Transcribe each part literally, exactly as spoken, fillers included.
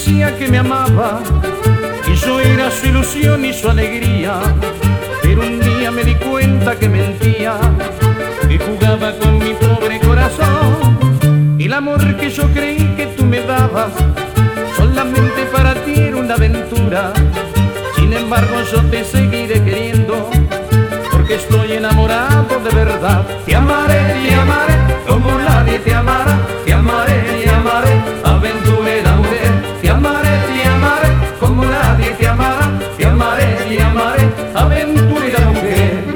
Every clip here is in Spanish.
decía que me amaba y yo era su ilusión y su alegría, pero un día me di cuenta que mentía, que jugaba con mi pobre corazón. Y el amor que yo creí que tú me dabas solamente para ti era una aventura. Sin embargo yo te seguiré queriendo porque estoy enamorado de verdad. Te amaré, te amaré como nadie te amará. Te amaré, te amaré, aventurera mujer. Te amaré, te amaré como nadie te amará. Te amaré, te amaré, aventurera mujer.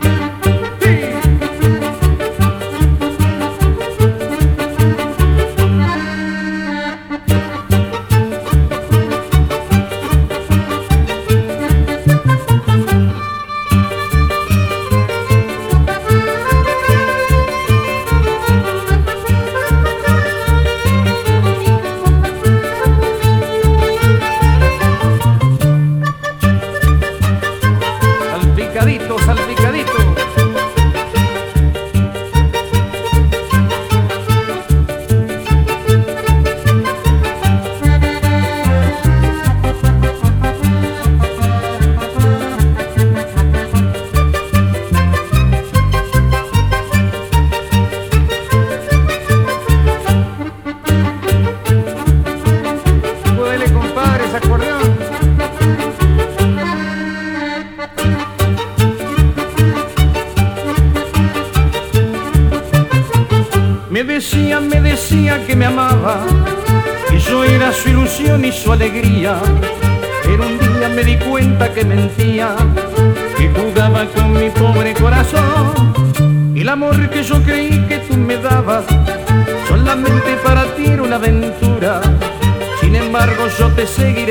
Salpicadito, salpicadito. Puede, compadre, ese acordeón. Me decía, me decía que me amaba y yo era su ilusión y su alegría, pero un día me di cuenta que mentía, que jugaba con mi pobre corazón. Y el amor que yo creí que tú me dabas solamente para ti era una aventura. Sin embargo yo te seguí